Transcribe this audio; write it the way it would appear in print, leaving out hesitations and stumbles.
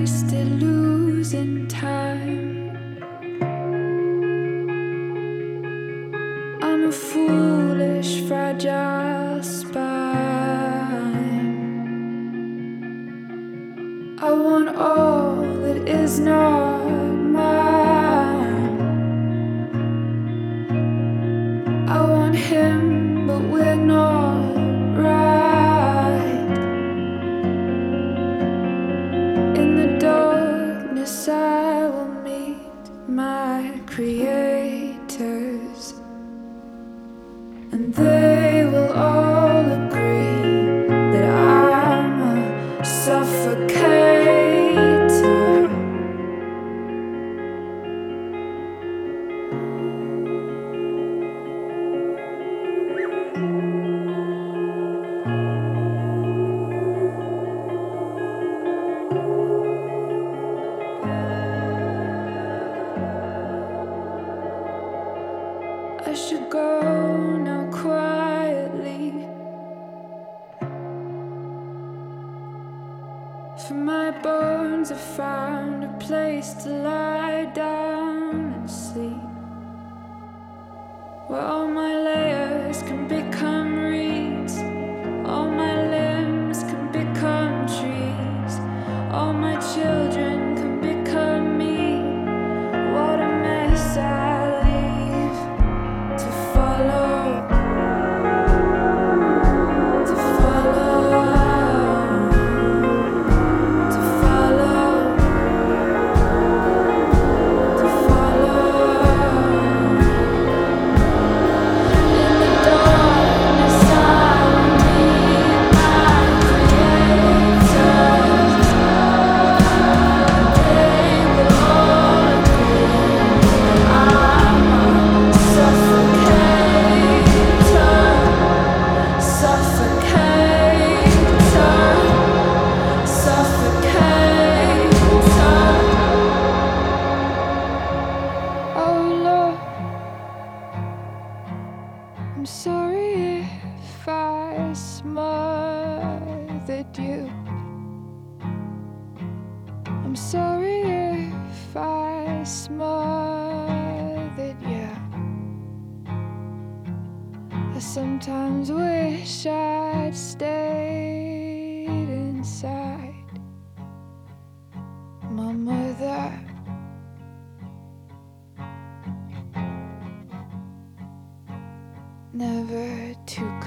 wasted losing time. I'm a foolish, fragile spine. I want all that is not mine. I want him, but we're not right. In the darkness I will meet my creators, and they will all agree that I'm a suffocator. I should go now quietly, for my bones have found a place to lie down and sleep, where all my layers can become reeds, all my limbs can become trees, all my children can become me. What a mess I leave to follow, to follow, to follow, to follow. In the darkness I will meet my creators. They will all agree I'm a suffocator, suffocator, suffocator. Oh Lord, I'm sorry if I smothered you. I'm sorry if I smothered you. I sometimes wish I'd stayed inside my mother. Never to